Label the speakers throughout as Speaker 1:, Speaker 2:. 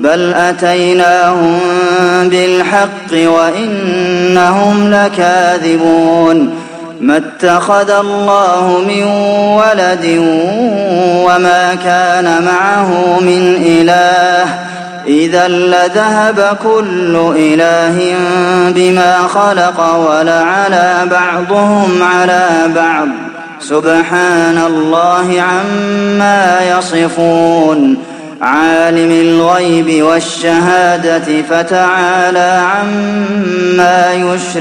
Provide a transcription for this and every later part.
Speaker 1: بل أتيناهم بالحق وإنهم لكاذبون ما اتخذ الله من ولد وما كان معه من إله إذا لذهب كل إله بما خلق ولعلى بعضهم على بعض سبحان الله عما يصفون عالم الغيب والشهادة فتعالى عما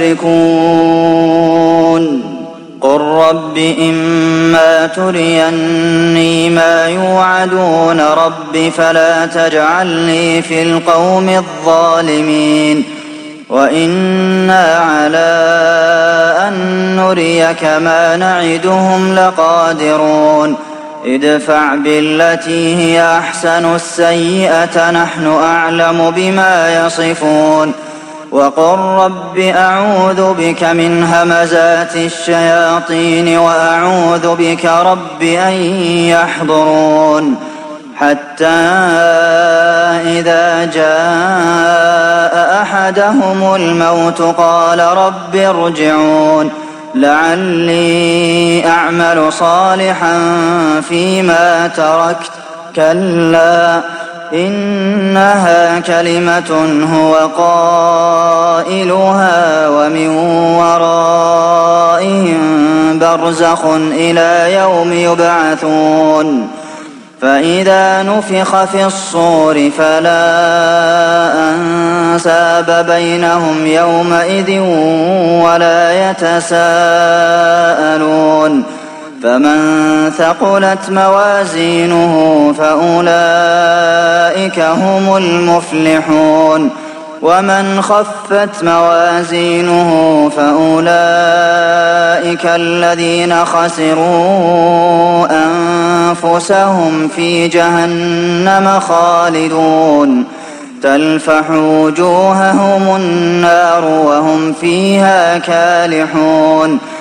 Speaker 1: يشركون قل رب إما تريني ما يوعدون رب فلا تجعلني في القوم الظالمين وإنا على أن نريك ما نعدهم لقادرون ادفع بالتي هي أحسن السيئة نحن أعلم بما يصفون وقل رب أعوذ بك من همزات الشياطين وأعوذ بك رب أن يحضرون حتى إذا جاء أحدهم الموت قال رب ارجعون لعلي أعمل صالحا فيما تركت كلا إنها كلمة هو قائلها ومن ورائهم برزخ إلى يوم يبعثون فإذا نفخ في الصور فلا أنساب بينهم يومئذ ولا يتساءلون فمن ثقلت موازينه فأولئك هم المفلحون ومن خفت موازينه فأولئك الذين خسروا أنفسهم في جهنم خالدون تلفح وجوههم النار وهم فيها كالحون